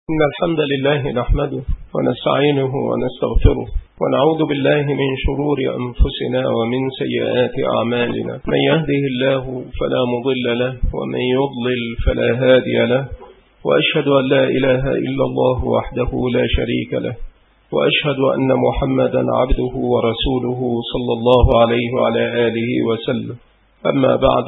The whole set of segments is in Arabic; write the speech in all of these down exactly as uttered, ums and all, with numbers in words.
إن الحمد لله نحمده ونستعينه ونستغفره ونعوذ بالله من شرور أنفسنا ومن سيئات أعمالنا. من يهده الله فلا مضل له ومن يضلل فلا هادي له، وأشهد أن لا إله إلا الله وحده لا شريك له، وأشهد أن محمدا عبده ورسوله صلى الله عليه وعلى آله وسلم. أما بعد،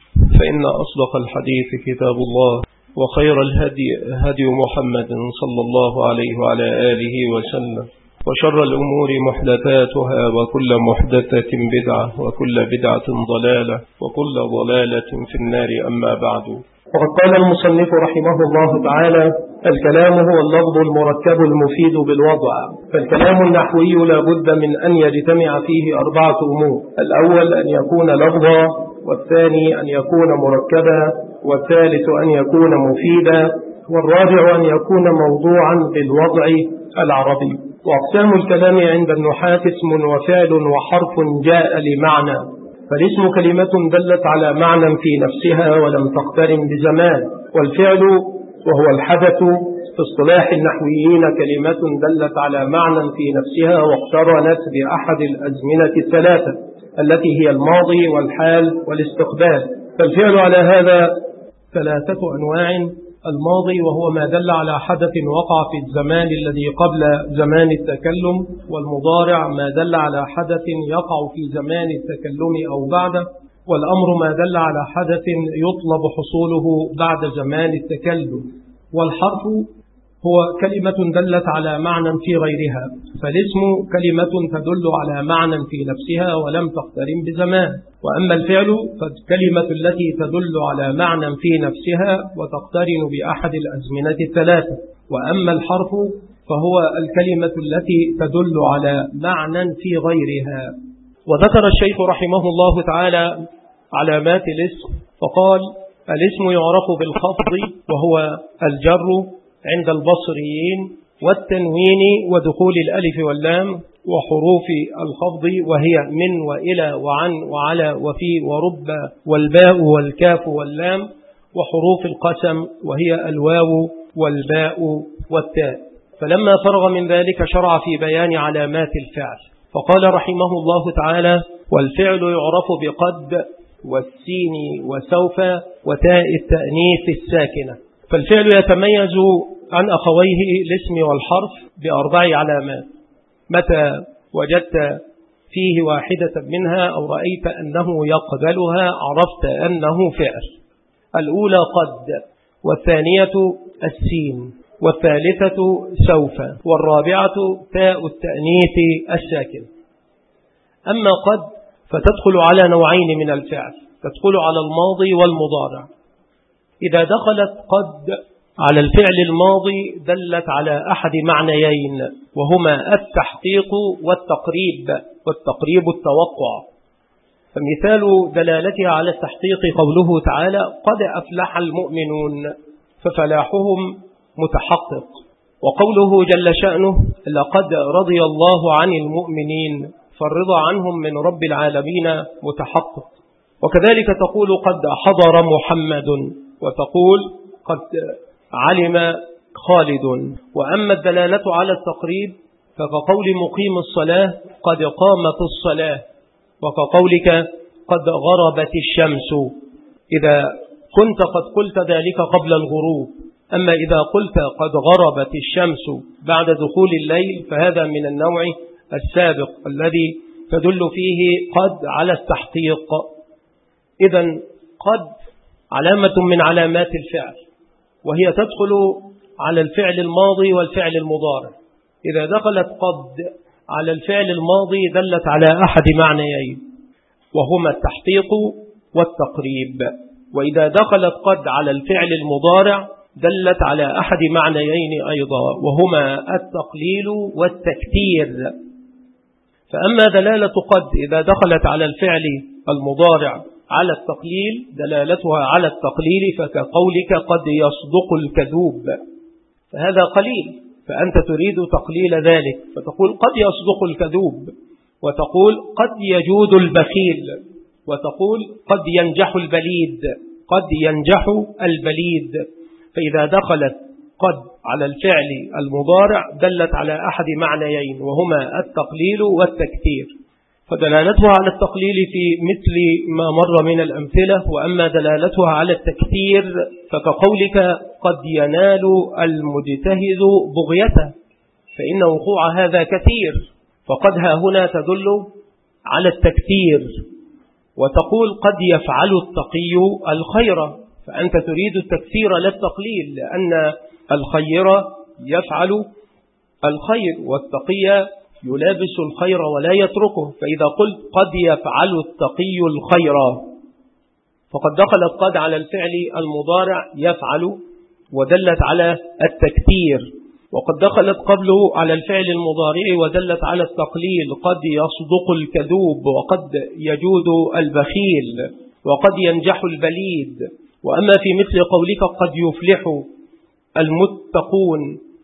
فإن أصدق الحديث كتاب الله، وخير الهدي هدي محمد صلى الله عليه وعلى آله وسلم، وشر الأمور محدثاتها، وكل محدثة بدعة، وكل بدعة ضلالة، وكل ضلالة في النار. أما بعد، وقد قال المصنف رحمه الله تعالى: الكلام هو اللفظ المركب المفيد بالوضع. فالكلام النحوي لا بد من أن يجتمع فيه أربعة أمور: الأول أن يكون لفظا، والثاني أن يكون مركبا، والثالث أن يكون مفيدا، والرابع أن يكون موضوعا بالوضع العربي. وأقسام الكلام عند النحاة اسم وفعل وحرف جاء لمعنى. فالاسم كلمة دلت على معنى في نفسها ولم تقترن بزمان، والفعل وهو الحدث في اصطلاح النحويين كلمة دلت على معنى في نفسها واقترنت بأحد الأزمنة الثلاثة التي هي الماضي والحال والاستقبال. فالفعل على هذا ثلاثة أنواع: الماضي وهو ما دل على حدث وقع في الزمان الذي قبل زمان التكلم، والمضارع ما دل على حدث يقع في زمان التكلم أو بعده، والأمر ما دل على حدث يطلب حصوله بعد زمان التكلم، والحرف هو كلمة دلت على معنى في غيرها. فالاسم كلمة تدل على معنى في نفسها ولم تقترن بزمان. وأما الفعل فالكلمة التي تدل على معنى في نفسها وتقترن بأحد الأزمنة الثلاثة. وأما الحرف فهو الكلمة التي تدل على معنى في غيرها. وذكر الشيخ رحمه الله تعالى علامات الاسم، فقال: الاسم يعرف بالخفض وهو الجر عند البصريين، والتنوين ودخول الألف واللام، وحروف الخفض وهي من وإلى وعن وعلى وفي ورب والباء والكاف واللام، وحروف القسم وهي الواو والباء والتاء. فلما فرغ من ذلك شرع في بيان علامات الفعل، فقال رحمه الله تعالى: والفعل يعرف بقد والسين وسوف وتاء التأنيث الساكنة. فالفعل يتميز عن أخويه الاسم والحرف بأربع علامات. متى وجدت فيه واحدة منها أو رأيت أنه يقبلها عرفت أنه فعل. الأولى قد، والثانية السين، والثالثة سوف، والرابعة تاء التأنيث الساكن. أما قد فتدخل على نوعين من الفعل، تدخل على الماضي والمضارع. إذا دخلت قد على الفعل الماضي دلت على أحد معنيين، وهما التحقيق والتقريب، والتقريب التوقع. فمثال دلالتها على التحقيق قوله تعالى: قد أفلح المؤمنون، ففلاحهم متحقق. وقوله جل شأنه: لقد رضي الله عن المؤمنين، فالرضا عنهم من رب العالمين متحقق. وكذلك تقول قد حضر محمد، وتقول قد علم خالد. وأما الدلالة على التقريب فكقول مقيم الصلاة: قد قامت الصلاة، وكقولك قد غربت الشمس، إذا كنت قد قلت ذلك قبل الغروب. أما إذا قلت قد غربت الشمس بعد دخول الليل فهذا من النوع السابق الذي تدل فيه قد على التحقيق. إذن قد علامة من علامات الفعل، وهي تدخل على الفعل الماضي والفعل المضارع. إذا دخلت قد على الفعل الماضي دلت على أحد معنيين، وهما التحقيق والتقريب. وإذا دخلت قد على الفعل المضارع دلت على أحد معنيين أيضا، وهما التقليل والتكتير. فأما دلالة قد إذا دخلت على الفعل المضارع على التقليل دلالتها على التقليل، فكقولك قد يصدق الكذوب، فهذا قليل، فأنت تريد تقليل ذلك، فتقول قد يصدق الكذوب، وتقول قد يجود البخيل، وتقول قد ينجح البليد، قد ينجح البليد. فإذا دخلت قد على الفعل المضارع دلت على أحد معنيين، وهما التقليل والتكثير. فدلالتها على التقليل في مثل ما مر من الأمثلة، وأما دلالتها على التكثير فكقولك قد ينال المجتهد بغيته، فإن وقوع هذا كثير، فقد ها هنا تدل على التكثير. وتقول قد يفعل التقي الخير، فأنت تريد التكثير لا التقليل، لأن الخير يفعل الخير والتقي يلابس الخير ولا يتركه. فإذا قلت قد يفعل التقي الخير فقد دخلت قد على الفعل المضارع يفعل ودلت على التكثير، وقد دخلت قبله على الفعل المضارع ودلت على التقليل. قد يصدق الكذوب، وقد يجود البخيل، وقد ينجح البليد. وأما في مثل قولك قد يفلح المتقون،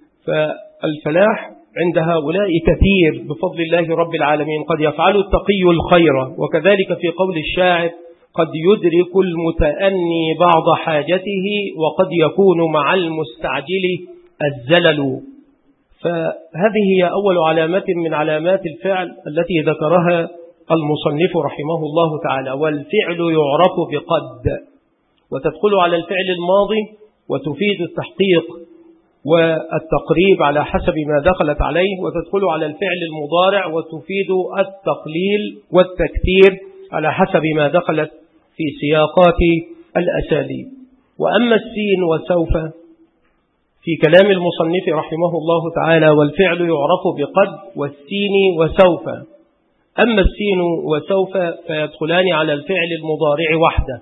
فالفلاح عند هؤلاء كثير بفضل الله رب العالمين. قد يفعل التقي الخير. وكذلك في قول الشاعر قد يدرك المتأني بعض حاجته، وقد يكون مع المستعجل الزلل. فهذه هي أول علامات من علامات الفعل التي ذكرها المصنف رحمه الله تعالى. والفعل يعرف بقد، وتدخل على الفعل الماضي وتفيد التحقيق والتقريب على حسب ما دخلت عليه، وتدخل على الفعل المضارع وتفيد التقليل والتكثير على حسب ما دخلت في سياقات الأساليب. وأما السين وسوف في كلام المصنف رحمه الله تعالى، والفعل يعرف بقد والسين وسوف. أما السين وسوف فيدخلان على الفعل المضارع وحده،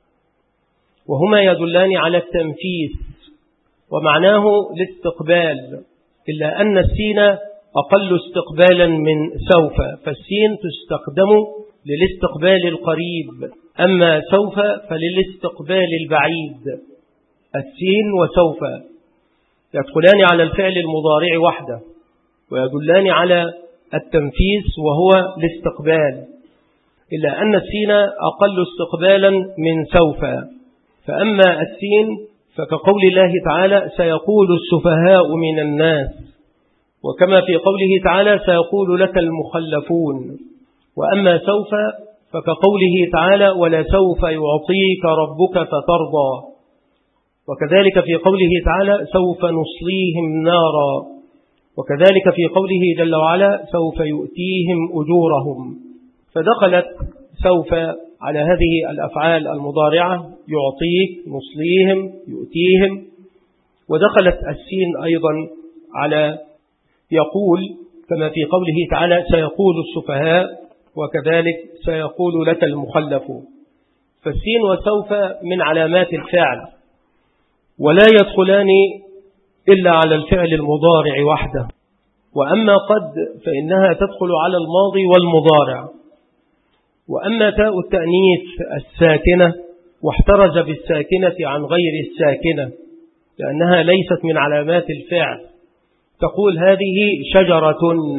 وهما يدلان على التنفيذ ومعناه الاستقبال، إلا أن السين أقل استقبالا من سوف، فالسين تستخدم للاستقبال القريب، أما سوف فللاستقبال البعيد. السين وسوف يدخلان على الفعل المضارع وحده ويدلان على التنفيذ وهو الاستقبال، إلا أن السين أقل استقبالا من سوف. فأما السين فكقول الله تعالى سيقول السفهاء من الناس، وكما في قوله تعالى سيقول لك المخلفون. وأما سوف فكقوله تعالى ولسوف يعطيك ربك فترضى، وكذلك في قوله تعالى سوف نصليهم نارا، وكذلك في قوله جل وعلا سوف يؤتيهم أجورهم. فدخلت سوف على هذه الأفعال المضارعة يعطيك، نصليهم، يؤتيهم. ودخلت السين أيضا على يقول، كما في قوله تعالى سيقول السفهاء، وكذلك سيقول لك المخلفون. فالسين وسوف من علامات الفعل، ولا يدخلان إلا على الفعل المضارع وحده. وأما قد فإنها تدخل على الماضي والمضارع. وأما تاء التأنيث الساكنة واحترز بالساكنة عن غير الساكنة لأنها ليست من علامات الفعل، تقول هذه شجرة،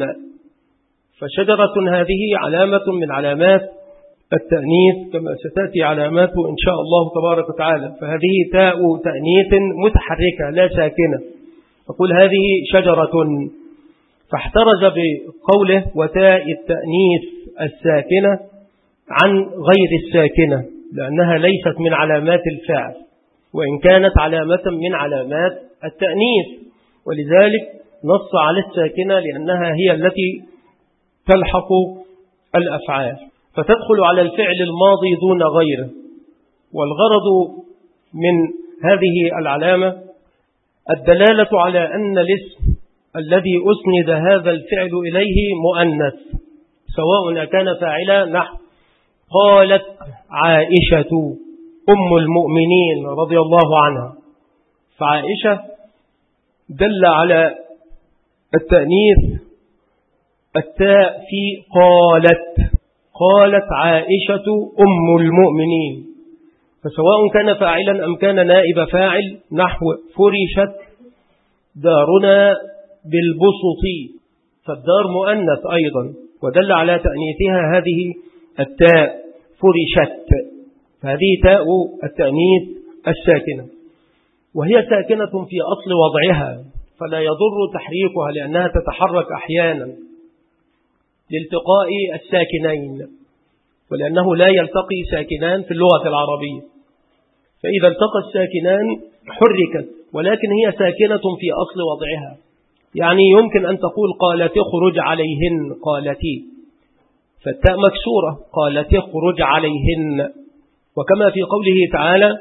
فشجرة هذه علامة من علامات التأنيث كما ستأتي علاماته إن شاء الله تبارك وتعالى. فهذه تاء تأنيث متحركة لا ساكنة، تقول هذه شجرة، فاحترز بقوله وتاء التأنيث الساكنة عن غير الساكنة لأنها ليست من علامات الفعل، وإن كانت علامة من علامات التأنيث، ولذلك نص على الساكنة لأنها هي التي تلحق الأفعال، فتدخل على الفعل الماضي دون غيره. والغرض من هذه العلامة الدلالة على أن الاسم الذي أسند هذا الفعل إليه مؤنث، سواء كان فاعلا نحو قالت عائشة أم المؤمنين رضي الله عنها، فعائشة دل على التأنيث التاء في قالت، قالت عائشة أم المؤمنين، فسواء كان فاعلا أم كان نائب فاعل نحو فرشت دارنا بالبسط، فالدار مؤنث أيضا، ودل على تأنيثها هذه التاء فرشت، فهذه تاء التأنيث الساكنة. وهي ساكنة في أصل وضعها فلا يضر تحريكها لأنها تتحرك أحيانا لالتقاء الساكنين، ولأنه لا يلتقي ساكنان في اللغة العربية، فإذا التقى الساكنان حركت، ولكن هي ساكنة في أصل وضعها. يعني يمكن أن تقول قالت اخرج عليهن قالتي، فالتاء مكسورة قالت اخرج عليهن، وكما في قوله تعالى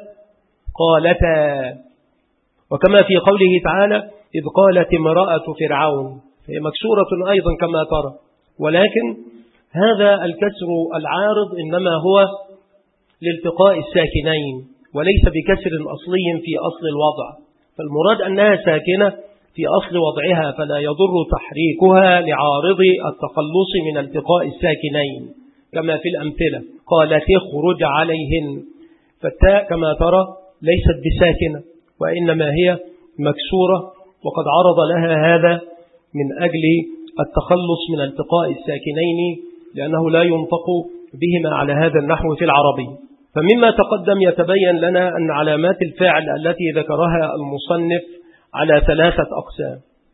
قالتا، وكما في قوله تعالى إذ قالت امرأة فرعون، فهي مكسورة أيضا كما ترى، ولكن هذا الكسر العارض إنما هو لالتقاء الساكنين وليس بكسر أصلي في أصل الوضع، فالمراد أنها ساكنة في أصل وضعها فلا يضر تحريكها لعارض التخلص من التقاء الساكنين كما في الأمثلة قالت اخرج عليهن، فالتاء كما ترى ليست بساكنة وإنما هي مكسورة، وقد عرض لها هذا من أجل التخلص من التقاء الساكنين لأنه لا ينطق بهما على هذا النحو في العربي. فمما تقدم يتبين لنا أن علامات الفعل التي ذكرها المصنف على ثلاثة أقسام: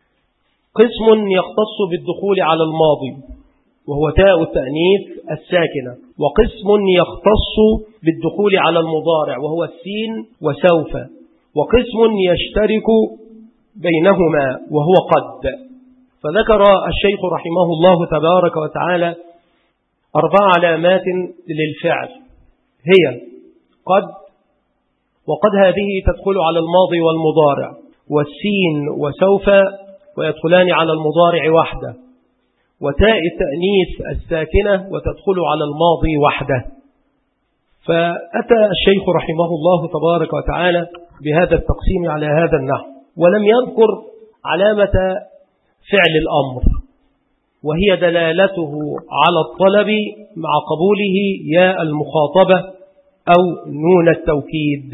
قسم يختص بالدخول على الماضي وهو تاء التأنيث الساكنة، وقسم يختص بالدخول على المضارع وهو السين وسوف، وقسم يشترك بينهما وهو قد. فذكر الشيخ رحمه الله تبارك وتعالى أربع علامات للفعل هي قد، وقد هذه تدخل على الماضي والمضارع، والسين وسوف ويدخلان على المضارع وحده، وتاء التأنيث الساكنة وتدخل على الماضي وحده. فأتى الشيخ رحمه الله تبارك وتعالى بهذا التقسيم على هذا النحو، ولم يذكر علامة فعل الأمر وهي دلالته على الطلب مع قبوله ياء المخاطبة أو نون التوكيد.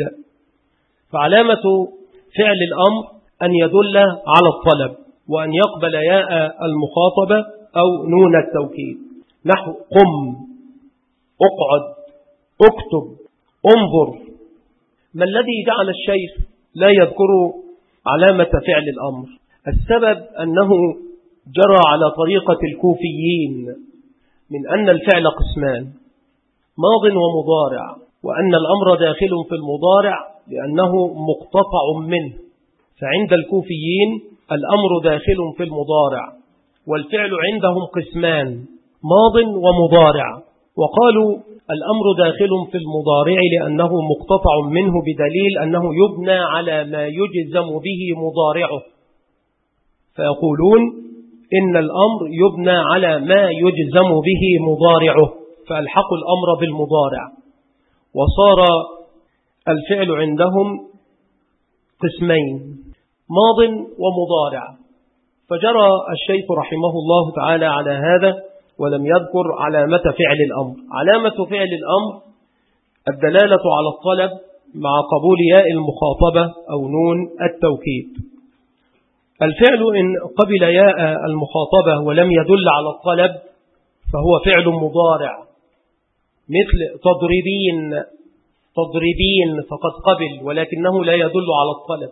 فعلامة فعل الأمر أن يدل على الطلب وأن يقبل ياء المخاطبة أو نون التوكيد، نحو قم، اقعد، اكتب، انظر. ما الذي جعل الشيخ لا يذكر علامة فعل الأمر؟ السبب أنه جرى على طريقة الكوفيين من أن الفعل قسمان ماض ومضارع، وأن الأمر داخل في المضارع لأنه مقتطع منه، فعند الكوفيين الأمر داخل في المضارع، والفعل عندهم قسمان ماض ومضارع، وقالوا الأمر داخل في المضارع لأنه مقتطع منه بدليل أنه يبنى على ما يجزم به مضارعه، فيقولون إن الأمر يبنى على ما يجزم به مضارعه، فألحقوا الأمر بالمضارع، وصار الفعل عندهم قسمين ماض ومضارع. فجرى الشيخ رحمه الله تعالى على هذا ولم يذكر علامة فعل الأمر. علامة فعل الأمر الدلالة على الطلب مع قبول ياء المخاطبة أو نون التوكيد. الفعل إن قبل ياء المخاطبة ولم يدل على الطلب فهو فعل مضارع، مثل تضربين، تضربين فقد قبل ولكنه لا يدل على الطلب،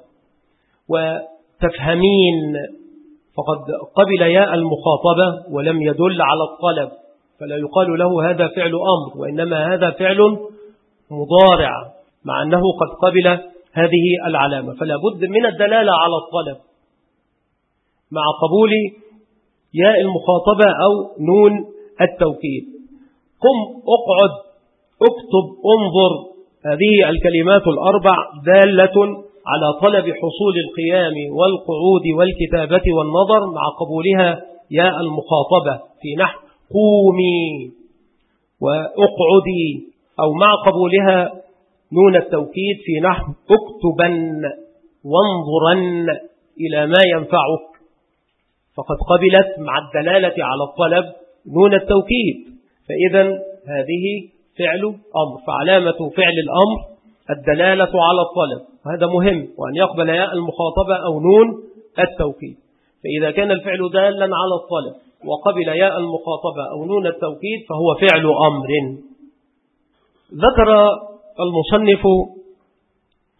وتفهمين فقد قبل ياء المخاطبة ولم يدل على الطلب، فلا يقال له هذا فعل أمر، وإنما هذا فعل مضارع مع أنه قد قبل هذه العلامة، فلا بد من الدلالة على الطلب مع قبول ياء المخاطبة أو نون التوكيد. قم، اقعد، اكتب، انظر، هذه الكلمات الأربع دالة على طلب حصول القيام والقعود والكتابة والنظر مع قبولها ياء المخاطبة في نحو قومي وأقعدي، أو مع قبولها نون التوكيد في نحو اكتبن وانظرن إلى ما ينفعك، فقد قبلت مع الدلالة على الطلب نون التوكيد، فإذا هذه فعل أمر. فعلامة فعل الأمر الدلالة على الطلب، وهذا مهم، وأن يقبل ياء المخاطبة أو نون التوكيد. فإذا كان الفعل دالا على الطلب وقبل ياء المخاطبة أو نون التوكيد فهو فعل أمر. ذكر المصنف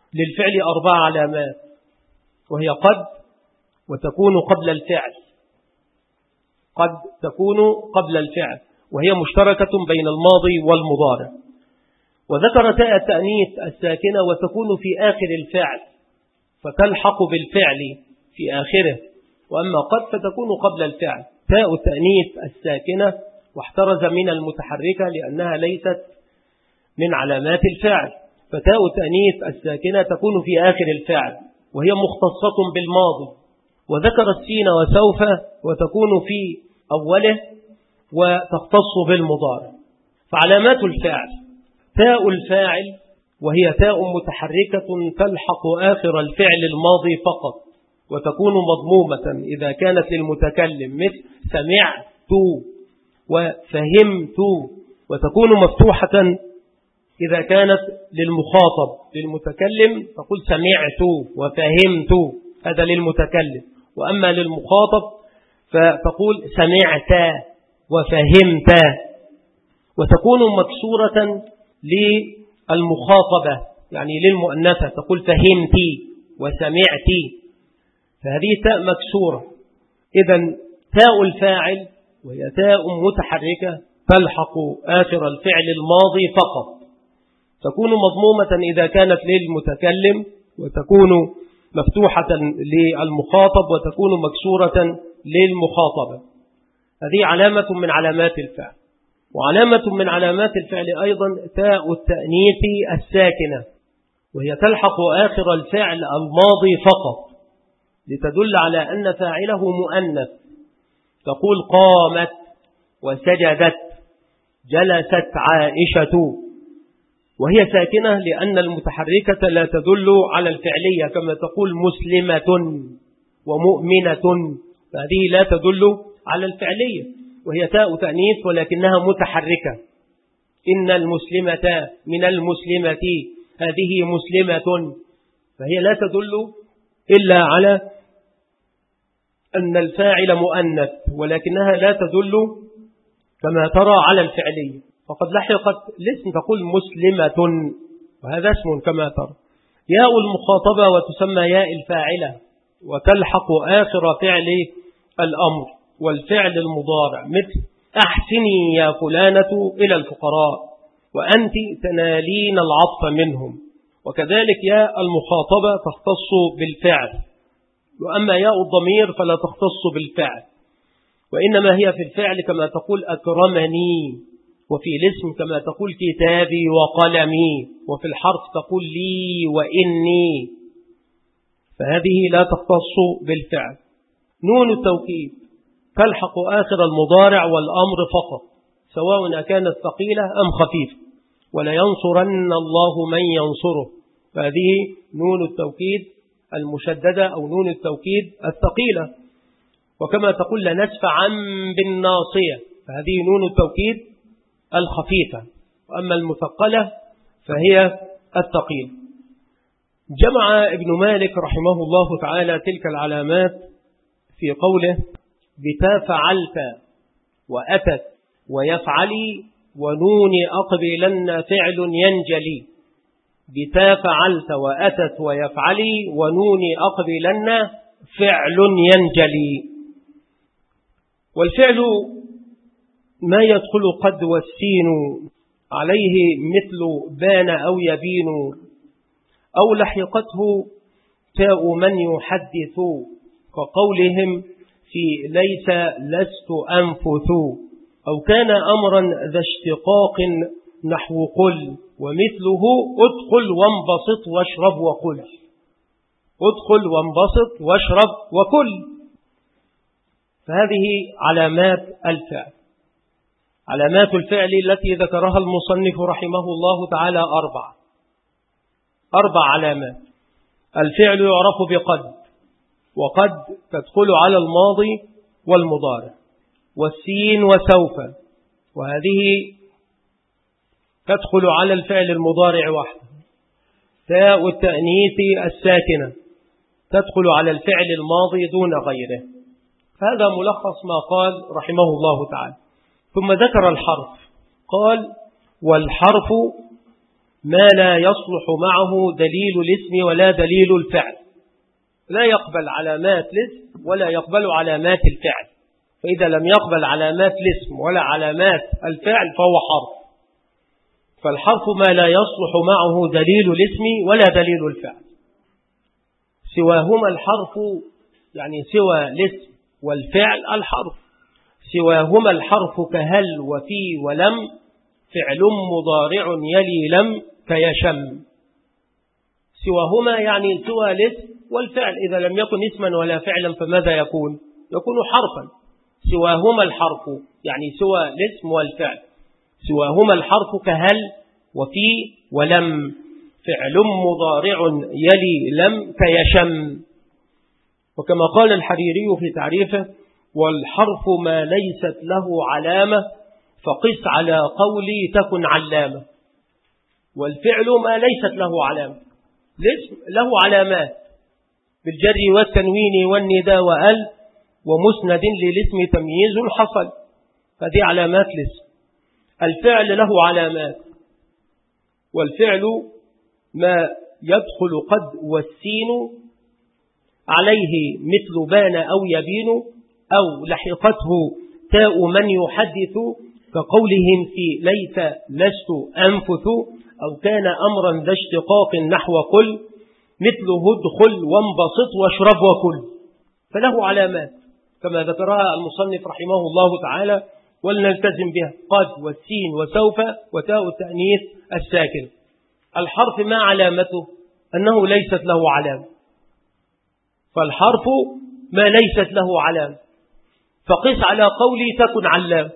للفعل أربع علامات، وهي قد وتكون قبل الفعل، قد تكون قبل الفعل وهي مشتركة بين الماضي والمضارع. وذكر تاء التأنيث الساكنة وتكون في آخر الفعل فتلحق بالفعل في آخره، وأما قد فتكون قبل الفعل. تاء التأنيث الساكنة واحترز من المتحركة لأنها ليست من علامات الفعل، فتاء التأنيث الساكنة تكون في آخر الفعل وهي مختصة بالماضي. وذكر السين وسوف وتكون في أوله وتختص بالمضارع. فعلامات الفعل: تاء الفاعل وهي تاء متحركة تلحق آخر الفعل الماضي فقط، وتكون مضمومة إذا كانت للمتكلم مثل سمعت وفهمت، وتكون مفتوحة إذا كانت للمخاطب. للمتكلم تقول سمعت وفهمت، هذا للمتكلم، وأما للمخاطب فتقول سمعت وفهمت. وتكون مكسورة للمخاطبة يعني للمؤنثة، تقول فهمتي وسمعتي، فهذه تاء مكسورة. إذن تاء الفاعل وهي تاء متحركة تلحق آخر الفعل الماضي فقط، تكون مضمومة إذا كانت للمتكلم، وتكون مفتوحة للمخاطب، وتكون مكسورة للمخاطبة. هذه علامة من علامات الفعل. وعلامة من علامات الفعل أيضا تاء التأنيث الساكنة وهي تلحق آخر الفعل الماضي فقط لتدل على أن فاعله مؤنث، تقول قامت وسجدت جلست عائشة، وهي ساكنة لأن المتحركة لا تدل على الفعلية، كما تقول مسلمة ومؤمنة، فهذه لا تدل على الفعلية، وهي تاء تأنيث ولكنها متحركة. إن المسلمة من المسلمة، هذه مسلمة، فهي لا تدل إلا على أن الفاعل مؤنث، ولكنها لا تدل كما ترى على الفعلية. فقد لحقت الاسم تقول مسلمة، وهذا اسم كما ترى. ياء المخاطبة وتسمى ياء الفاعلة، وتلحق آخر فعل الأمر والفعل المضارع، مثل أحسني يا فلانة إلى الفقراء، وأنت تنالين العطف منهم. وكذلك ياء المخاطبة تختص بالفعل، وأما ياء الضمير فلا تختص بالفعل، وإنما هي في الفعل كما تقول أكرمني، وفي الاسم كما تقول كتابي وقلمي، وفي الحرف تقول لي وإني، فهذه لا تختص بالفعل. نون التوكيد تلحق آخر المضارع والأمر فقط، سواء كانت ثقيلة أم خفيفة، ولا ينصرن الله من ينصره، فهذه نون التوكيد المشددة أو نون التوكيد الثقيلة. وكما تقول لنسفعا بالناصية، فهذه نون التوكيد الخفيفة، وأما المثقلة فهي الثقيلة. جمع ابن مالك رحمه الله تعالى تلك العلامات في قوله بتا فعلت وأتت ويفعلي ونون أقبلن فعل ينجلي. بتا فعلت وأتت ويفعلي ونون أقبلن فعل ينجلي. والفعل ما يدخل قد والسين عليه مثل بان أو يبين، أو لحقته تاء من يحدث، كقولهم في ليس لست أنفث، أو كان أمرا ذا اشتقاق نحو قل، ومثله ادخل وانبسط واشرب وقل. ادخل وانبسط واشرب وكل. فهذه علامات الفعل. علامات الفعل التي ذكرها المصنف رحمه الله تعالى أربع أربع علامات. الفعل يعرف بقد، وقد تدخل على الماضي والمضارع، والسين وسوف، وهذه تدخل على الفعل المضارع وحده. تاء التأنيث الساكنة تدخل على الفعل الماضي دون غيره. هذا ملخص ما قال رحمه الله تعالى. ثم ذكر الحرف، قال والحرف ما لا يصلح معه دليل الاسم ولا دليل الفعل، لا يقبل علامات الاسم ولا يقبل علامات الفعل. فإذا لم يقبل علامات الاسم ولا علامات الفعل فهو حرف. فالحرف ما لا يصلح معه دليل الاسم ولا دليل الفعل. سواهما الحرف يعني سوى الاسم والفعل الحرف، سواهما الحرف كهل وفي ولم، فعل مضارع يلي لم كيشم. سواهما يعني سوى الاسم والفعل، إذا لم يكن اسما ولا فعلا فماذا يكون؟ يكون حرفا. سواهما الحرف يعني سوى الاسم والفعل، سواهما الحرف كهل وفي ولم، فعل مضارع يلي لم كيشم. وكما قال الحريري في تعريفه: والحرف ما ليست له علامة فقس على قولي تكن علامة. والفعل ما ليست له علامة. الاسم له علامات بالجر والتنوين والنداء وأل ومسند للاسم تمييز حصل، هذه علامات الاسم. الفعل له علامات، والفعل ما يدخل قد والسين عليه مثل بان أو يبين، أو لحقته تاء من يحدث كقولهم في ليت لست أنفث، أو كان أمرا ذا اشتقاق نحو قل مثله ادخل وانبسط واشرب وكل. فله علامات كما ذكرها المصنف رحمه الله تعالى، ولنلتزم بها: قد والسين وسوف وتاء التأنيث الساكن. الحرف ما علامته؟ أنه ليست له علامة. فالحرف ما ليست له علامة فقس على قولي تكن علام.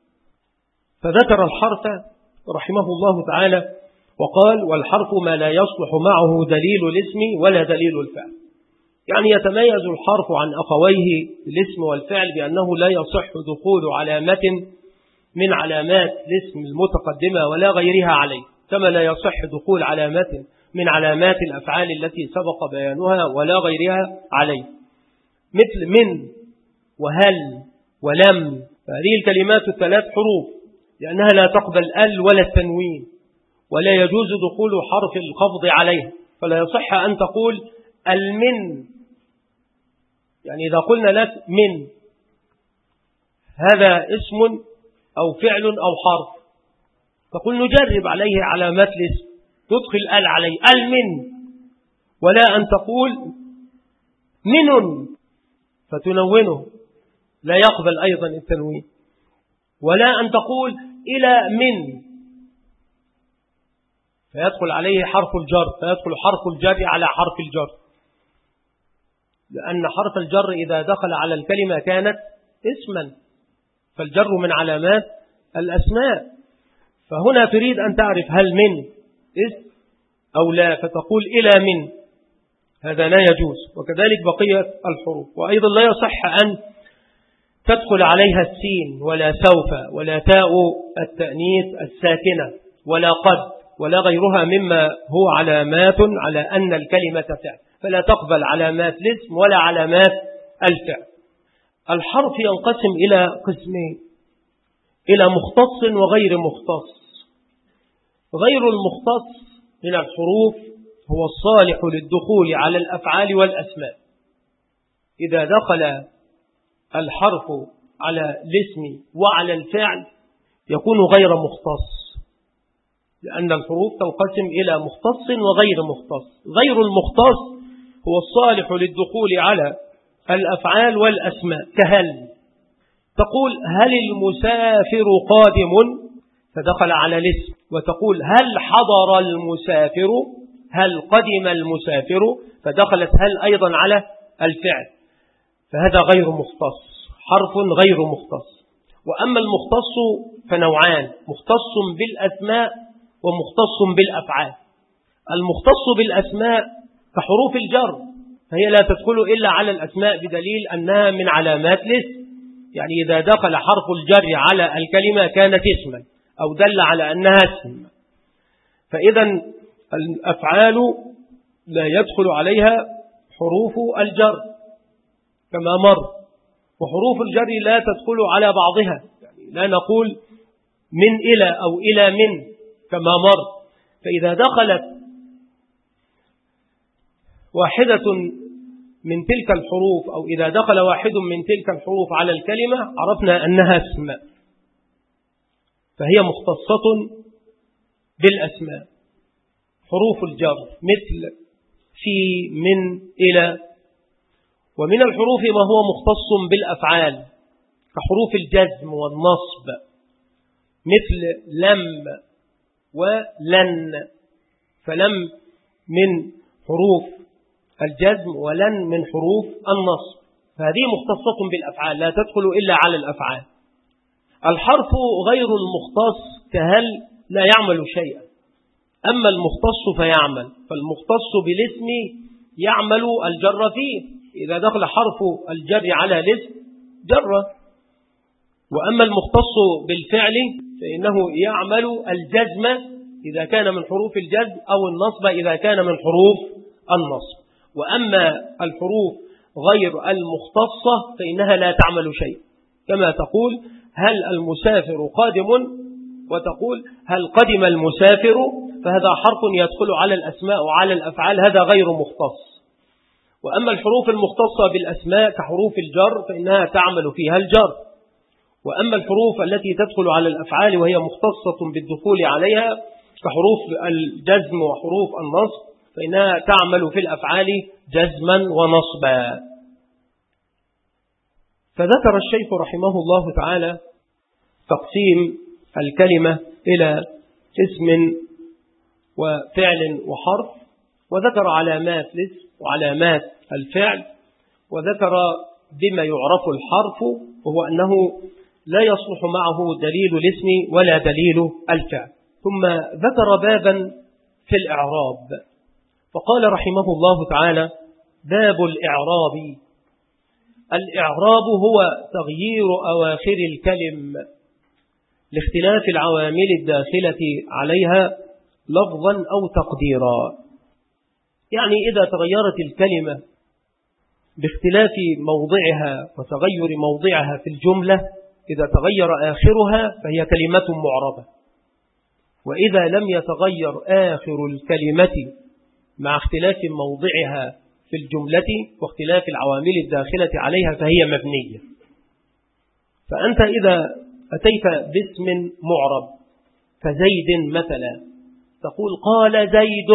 فذكر الحرف رحمه الله تعالى وقال: والحرف ما لا يصلح معه دليل الاسم ولا دليل الفعل. يعني يتميز الحرف عن أخويه الاسم والفعل بأنه لا يصح دخول علامة من علامات الاسم المتقدمة ولا غيرها عليه، كما لا يصح دخول علامات من علامات الأفعال التي سبق بيانها ولا غيرها عليه، مثل من وهل ولم. هذه الكلمات الثلاث حروف لأنها لا تقبل ال ولا التنوين، ولا يجوز دخول حرف الخفض عليها، فلا يصح أن تقول المن. يعني إذا قلنا لك من، هذا اسم أو فعل أو حرف، تقول نجرب عليه علامات الاسم، تدخل ال عليه المن، ولا أن تقول من فتنونه، لا يقبل أيضا التنوين. ولا أن تقول إلى من فيدخل عليه حرف الجر، فيدخل حرف الجر على حرف الجر، لأن حرف الجر إذا دخل على الكلمة كانت اسما، فالجر من علامات الأسماء. فهنا تريد أن تعرف هل من اسم أو لا، فتقول إلى من، هذا لا يجوز. وكذلك بقية الحروف. وأيضا لا يصح أن تدخل عليها السين ولا سوف ولا تاء التأنيث الساكنة ولا قد ولا غيرها مما هو علامات على أن الكلمة فعل، فلا تقبل علامات الاسم ولا علامات الفعل. الحرف ينقسم إلى قسمين: إلى مختص وغير مختص. غير المختص من الحروف هو الصالح للدخول على الأفعال والأسماء. إذا دخل الحرف على الاسم وعلى الفعل يكون غير مختص، لأن الحروف تنقسم إلى مختص وغير مختص. غير المختص هو الصالح للدخول على الأفعال والأسماء، كهل. تقول هل المسافر قادم، فدخل على الاسم. وتقول هل حضر المسافر، هل قدم المسافر، فدخلت هل أيضا على الفعل، فهذا غير مختص، حرف غير مختص. وأما المختص فنوعان: مختص بالأسماء ومختص بالأفعال. المختص بالأسماء كحروف الجر، فهي لا تدخل إلا على الأسماء بدليل أنها من علامات الاسم. يعني إذا دخل حرف الجر على الكلمة كانت اسما أو دل على أنها اسم. فإذا الأفعال لا يدخل عليها حروف الجر كما مر، وحروف الجر لا تدخل على بعضها، يعني لا نقول من إلى أو إلى من كما مر، فإذا دخلت واحدة من تلك الحروف أو إذا دخل واحد من تلك الحروف على الكلمة عرفنا أنها اسم، فهي مختصة بالأسماء. حروف الجر مثل في، من، إلى. ومن الحروف ما هو مختص بالأفعال كحروف الجزم والنصب مثل لم ولن، فلم من حروف الجزم ولن من حروف النصب، فهذه مختصة بالأفعال لا تدخل إلا على الأفعال. الحرف غير المختص كهل لا يعمل شيئا، أما المختص فيعمل، فالمختص بالاسم يعمل الجر فيه، إذا دخل حرف الجر على الاسم جر. وأما المختص بالفعل فإنه يعمل الجزم إذا كان من حروف الجزم أو النصب إذا كان من حروف النصب. وأما الحروف غير المختصة فإنها لا تعمل شيء، كما تقول هل المسافر قادم، وتقول هل قدم المسافر، فهذا حرف يدخل على الأسماء وعلى الأفعال، هذا غير مختص. وأما الحروف المختصة بالأسماء كحروف الجر فإنها تعمل فيها الجر. وأما الحروف التي تدخل على الأفعال وهي مختصة بالدخول عليها كحروف الجزم وحروف النصب فإنها تعمل في الأفعال جزما ونصبا. فذكر الشيخ رحمه الله تعالى تقسيم الكلمة إلى اسم وفعل وحرف، وذكر علامات الاسم وعلامات الفعل، وذكر بما يعرف الحرف وهو أنه لا يصلح معه دليل الاسم ولا دليل الفعل. ثم ذكر بابا في الإعراب فقال رحمه الله تعالى: باب الإعراب. الإعراب هو تغيير أواخر الكلم لاختلاف العوامل الداخلة عليها لفظا أو تقديرا. يعني إذا تغيرت الكلمة باختلاف موضعها وتغير موضعها في الجملة، إذا تغير آخرها فهي كلمة معربة، وإذا لم يتغير آخر الكلمة مع اختلاف موضعها في الجملة واختلاف العوامل الداخلة عليها فهي مبنية. فأنت إذا أتيت باسم معرب كزيد مثلا تقول قال زيد،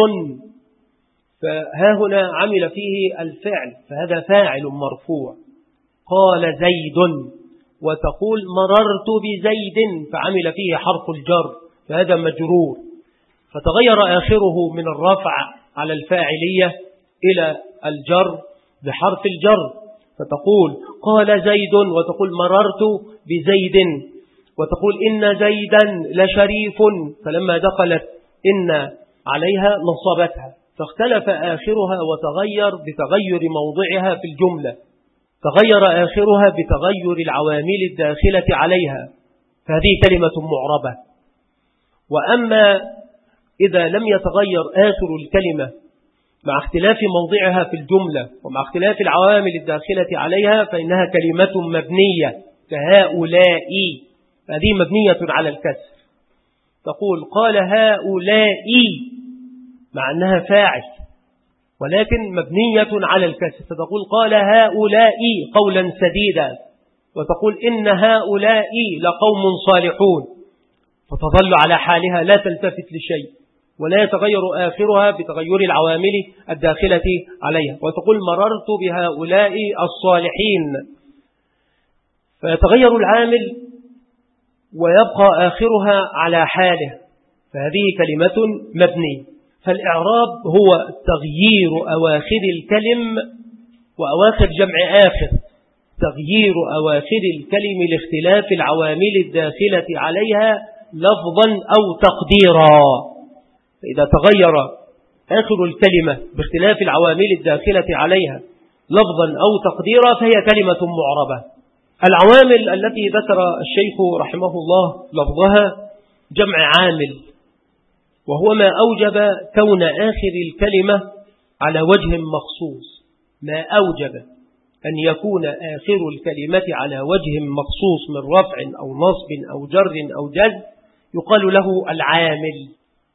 فها هنا عمل فيه الفعل فهذا فاعل مرفوع، قال زيد. وتقول مررت بزيد فعمل فيه حرف الجر فهذا مجرور، فتغير آخره من الرفع على الفاعلية إلى الجر بحرف الجر، فتقول قال زيد وتقول مررت بزيد، وتقول إن زيدا لشريف، فلما دخلت إن عليها نصبتها، فاختلف آخرها وتغير بتغير موضعها في الجملة، تغير آخرها بتغير العوامل الداخلة عليها، فهذه كلمة معربة. وأما إذا لم يتغير آخر الكلمة مع اختلاف موضعها في الجملة ومع اختلاف العوامل الداخلة عليها فإنها كلمة مبنية كهؤلاء، هذه مبنية على الكسر. تقول قال هؤلاء مع أنها فاعل ولكن مبنية على الكسر، فتقول قال هؤلاء قولا سديدا، وتقول إن هؤلاء لقوم صالحون، فتظل على حالها لا تلتفت لشيء ولا يتغير آخرها بتغير العوامل الداخلة عليها، وتقول مررت بهؤلاء الصالحين، فيتغير العامل ويبقى آخرها على حاله، فهذه كلمة مبنية. فالإعراب هو تغيير أواخر الكلم، وأواخر جمع آخر، تغيير أواخر الكلم لاختلاف العوامل الداخلة عليها لفظا أو تقديرا. فإذا تغير آخر الكلمة باختلاف العوامل الداخلة عليها لفظا أو تقديرا فهي كلمة معربة. العوامل التي ذكر الشيخ رحمه الله لفظها جمع عامل، وهو ما أوجب كون آخر الكلمة على وجه مخصوص، ما أوجب أن يكون آخر الكلمة على وجه مخصوص من رفع أو نصب أو جر أو جزم يقال له العامل.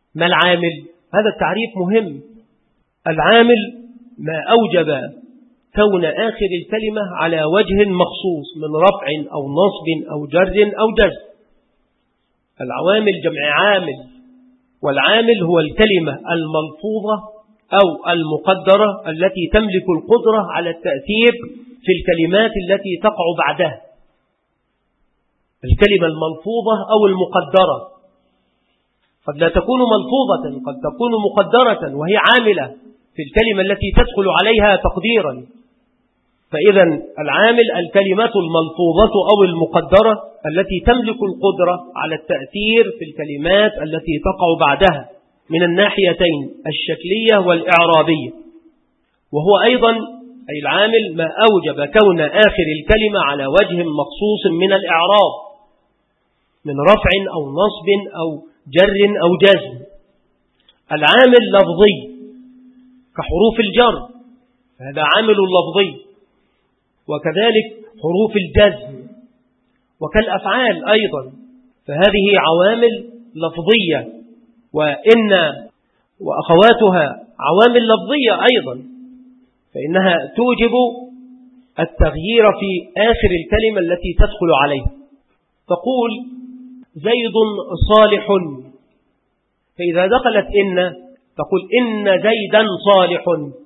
ما العامل؟ هذا التعريف مهم. العامل ما أوجب كون آخر الكلمة على وجه مخصوص من رفع أو نصب أو جر أو جزم. العوامل جمع عامل، والعامل هو الكلمة الملفوظة أو المقدرة التي تملك القدرة على التأثير في الكلمات التي تقع بعدها. الكلمة الملفوظة أو المقدرة قد لا تكون ملفوظة، قد تكون مقدرة وهي عاملة في الكلمة التي تدخل عليها تقديرا. فإذا العامل الكلمات الملفوظة أو المقدرة التي تملك القدرة على التأثير في الكلمات التي تقع بعدها من الناحيتين الشكلية والإعرابية. وهو أيضا أي العامل ما أوجب كون آخر الكلمة على وجه مخصوص من الإعراب من رفع أو نصب أو جر أو جزم. العامل لفظي كحروف الجر، هذا عامل لفظي، وكذلك حروف الجزم وكالأفعال أيضا، فهذه عوامل لفظية، وإن وأخواتها عوامل لفظية أيضا، فإنها توجب التغيير في آخر الكلمة التي تدخل عليها. تقول زيد صالح، فإذا دخلت إن تقول إن زيدا صالح،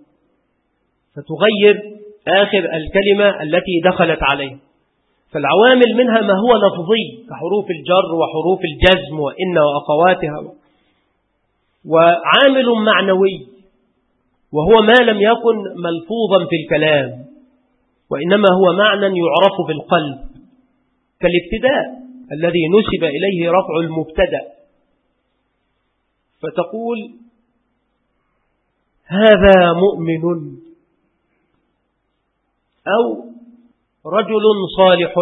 فتغير آخر الكلمة التي دخلت عليها. فالعوامل منها ما هو لفظي كحروف الجر وحروف الجزم وإن وأخواتها، وعامل معنوي وهو ما لم يكن ملفوظا في الكلام وإنما هو معنى يعرف بالقلب، كالابتداء الذي نسب إليه رفع المبتدأ. فتقول هذا مؤمن، أو رجل صالح،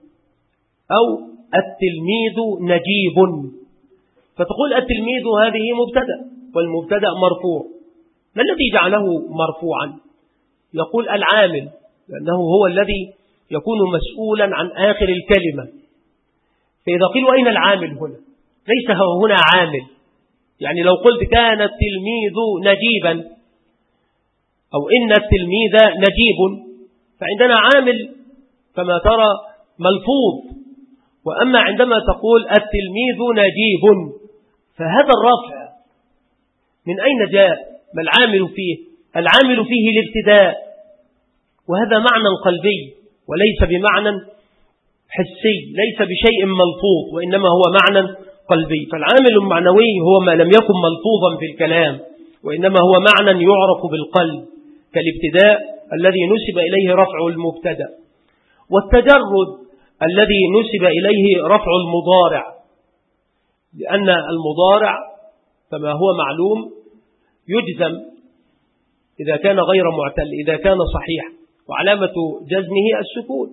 أو التلميذ نجيب. فتقول التلميذ هذه مبتدأ والمبتدأ مرفوع. ما الذي جعله مرفوعا؟ يقول العامل، لأنه هو الذي يكون مسؤولا عن آخر الكلمة. فإذا قيل وأين العامل هنا؟ ليس هنا عامل. يعني لو قلت كان التلميذ نجيبا أو إن التلميذ نجيب، فعندنا عامل كما ترى ملفوظ. وأما عندما تقول التلميذ نجيب، فهذا الرفع من أين جاء؟ ما العامل فيه؟ العامل فيه الابتداء، وهذا معنى قلبي وليس بمعنى حسي، ليس بشيء ملفوظ وإنما هو معنى قلبي. فالعامل المعنوي هو ما لم يكن ملفوظا في الكلام وإنما هو معنى يعرف بالقلب، كالابتداء الذي نسب إليه رفع المبتدأ، والتجرد الذي نسب إليه رفع المضارع، لأن المضارع كما هو معلوم يجزم إذا كان غير معتل، إذا كان صحيح وعلامة جزمه السكون،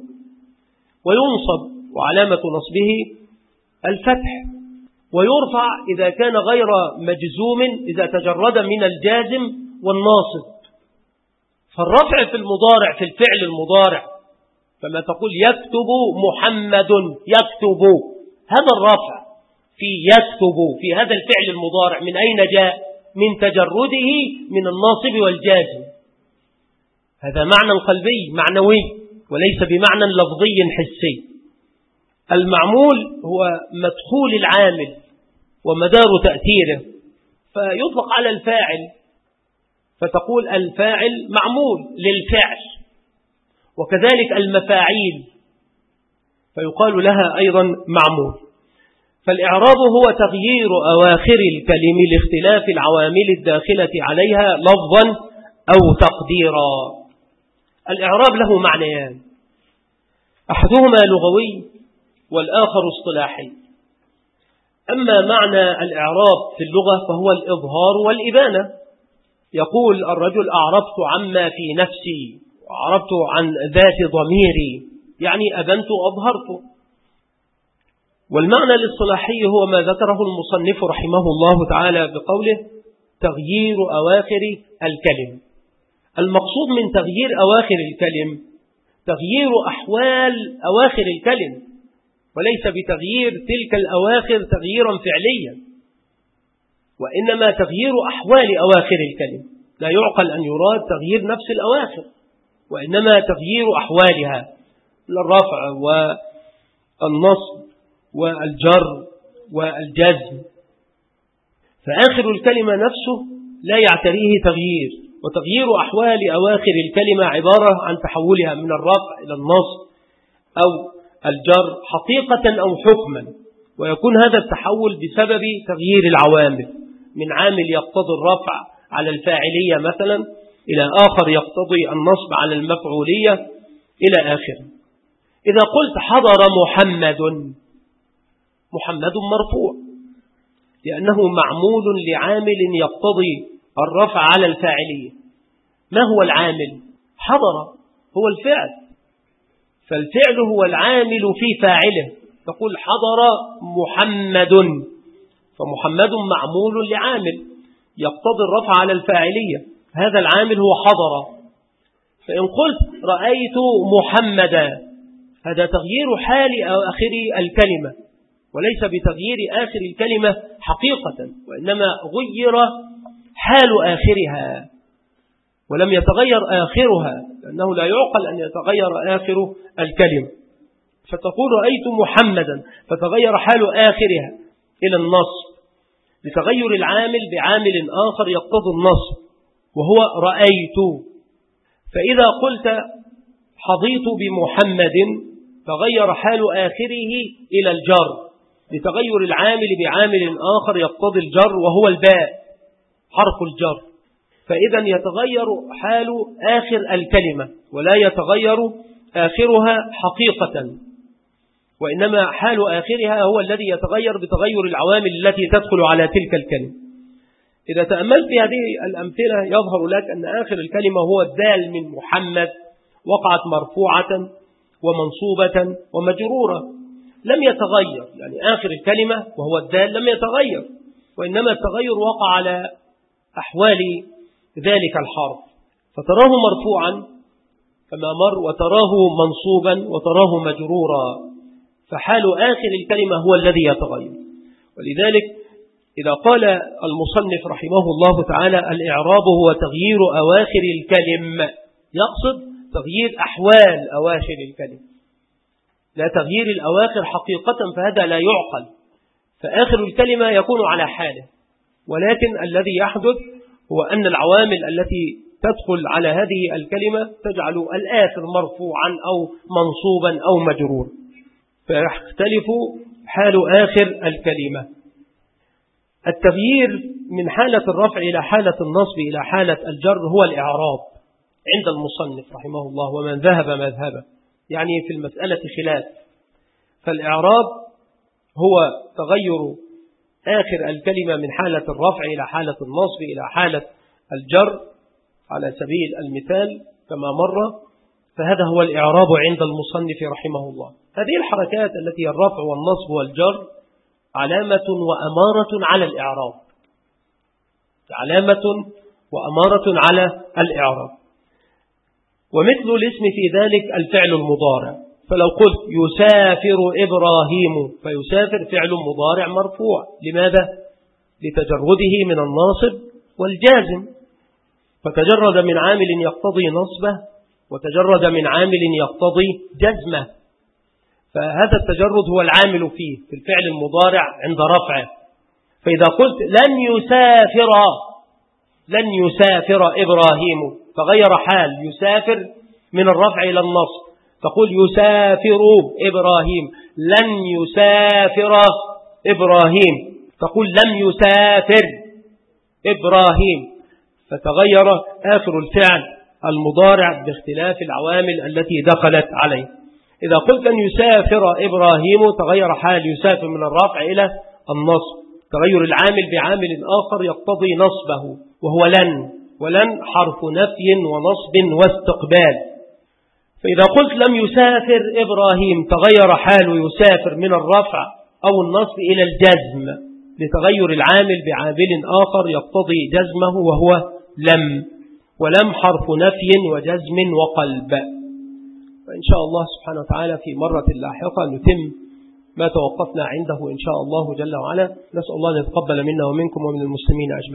وينصب وعلامة نصبه الفتح، ويرفع إذا كان غير مجزوم إذا تجرد من الجازم والناصب. فالرفع في المضارع في الفعل المضارع كما تقول يكتب محمد يكتب، هذا الرفع في يكتب في هذا الفعل المضارع من أين جاء؟ من تجرده من الناصب والجازم. هذا معنى قلبي معنوي وليس بمعنى لفظي حسي. المعمول هو مدخول العامل ومدار تأثيره، فيطلق على الفاعل، فتقول الفاعل معمول للفعل، وكذلك المفاعيل فيقال لها أيضا معمول. فالإعراب هو تغيير أواخر الكلم لاختلاف العوامل الداخلة عليها لفظا أو تقديرا. الإعراب له معنيان، أحدهما لغوي والآخر اصطلاحي. أما معنى الإعراب في اللغة فهو الإظهار والإبانة. يقول الرجل أعربت عما في نفسي وأعربت عن ذات ضميري، يعني أبنت أظهرت. والمعنى الاصطلاحي هو ما ذكره المصنف رحمه الله تعالى بقوله تغيير أواخر الكلم. المقصود من تغيير أواخر الكلم تغيير أحوال أواخر الكلم، وليس بتغيير تلك الأواخر تغييرا فعليا. وإنما تغيير أحوال أواخر الكلمة. لا يعقل أن يراد تغيير نفس الأواخر، وإنما تغيير أحوالها للرفع والنصب والجر والجزم. فآخر الكلمة نفسه لا يعتريه تغيير، وتغيير أحوال أواخر الكلمة عبارة عن تحولها من الرفع إلى النصب أو الجر حقيقة أو حكما، ويكون هذا التحول بسبب تغيير العوامل، من عامل يقتضي الرفع على الفاعلية مثلا إلى آخر يقتضي النصب على المفعولية إلى آخر. إذا قلت حضر محمد، محمد مرفوع لأنه معمول لعامل يقتضي الرفع على الفاعلية. ما هو العامل؟ حضر هو الفعل، فالفعل هو العامل في فاعله. تقول حضر محمد، فمحمد معمول لعامل يقتضي الرفع على الفاعلية، هذا العامل هو حضر. فإن قلت رأيت محمدا، هذا تغيير حال آخر الكلمة، وليس بتغيير آخر الكلمة حقيقة، وإنما غير حال آخرها ولم يتغير آخرها، لأنه لا يعقل أن يتغير آخر الكلمة. فتقول رأيت محمدا، فتغير حال آخرها إلى النصب لتغير العامل بعامل آخر يقتضي النصب وهو رأيت. فإذا قلت حظيت بمحمد، تغير حال آخره إلى الجر لتغير العامل بعامل آخر يقتضي الجر وهو الباء حرف الجر. فإذا يتغير حال آخر الكلمة ولا يتغير آخرها حقيقة، وإنما حال آخرها هو الذي يتغير بتغير العوامل التي تدخل على تلك الكلمة. إذا تأملت في هذه الأمثلة يظهر لك أن آخر الكلمة هو الدال من محمد، وقعت مرفوعة ومنصوبة ومجرورة، لم يتغير، يعني آخر الكلمة وهو الدال لم يتغير، وإنما التغير وقع على أحوال ذلك الحرف، فتراه مرفوعا كما مر، وتراه منصوبا وتراه مجرورا، فحال آخر الكلمة هو الذي يتغير. ولذلك إذا قال المصنف رحمه الله تعالى الإعراب هو تغيير أواخر الكلم، يقصد تغيير أحوال أواخر الكلم، لا تغيير الأواخر حقيقة، فهذا لا يعقل. فآخر الكلمة يكون على حاله، ولكن الذي يحدث هو أن العوامل التي تدخل على هذه الكلمة تجعل الآخر مرفوعا أو منصوبا أو مجرور، فيختلف حال آخر الكلمة. التغيير من حالة الرفع إلى حالة النصب إلى حالة الجر هو الإعراب عند المصنف رحمه الله ومن ذهب مذهبه، يعني في المسألة خلاف. فالإعراب هو تغير آخر الكلمة من حالة الرفع إلى حالة النصب إلى حالة الجر على سبيل المثال كما مر، فهذا هو الإعراب عند المصنف رحمه الله. هذه الحركات التي هي الرفع والنصب والجر علامة وأمارة على الإعراب، علامة وأمارة على الإعراب. ومثل الاسم في ذلك الفعل المضارع، فلو قلت يسافر إبراهيم، فيسافر فعل مضارع مرفوع، لماذا؟ لتجرده من الناصب والجازم، فتجرد من عامل يقتضي نصبه وتجرد من عامل يقتضي جزمه، فهذا التجرد هو العامل فيه في الفعل المضارع عند رفعه. فإذا قلت لن يسافر لن يسافر إبراهيم، تغير حال يسافر من الرفع إلى النصب، تقول يسافر إبراهيم، لن يسافر إبراهيم، تقول لم يسافر إبراهيم، فتغير آخر الفعل المضارع باختلاف العوامل التي دخلت عليه. إذا قلت أن يسافر إبراهيم، تغير حال يسافر من الرفع إلى النصب، تغير العامل بعامل آخر يقتضي نصبه وهو لن، ولن حرف نفي ونصب واستقبال. فإذا قلت لم يسافر إبراهيم، تغير حال يسافر من الرفع أو النصب إلى الجزم لتغير العامل بعامل آخر يقتضي جزمه وهو لم، ولم حرف نفي وجزم وقلب. وإن شاء الله سبحانه وتعالى في مرة لاحقة نتم ما توقفنا عنده إن شاء الله جل وعلا. نسأل الله أن يتقبل منا ومنكم ومن المسلمين أجمعين.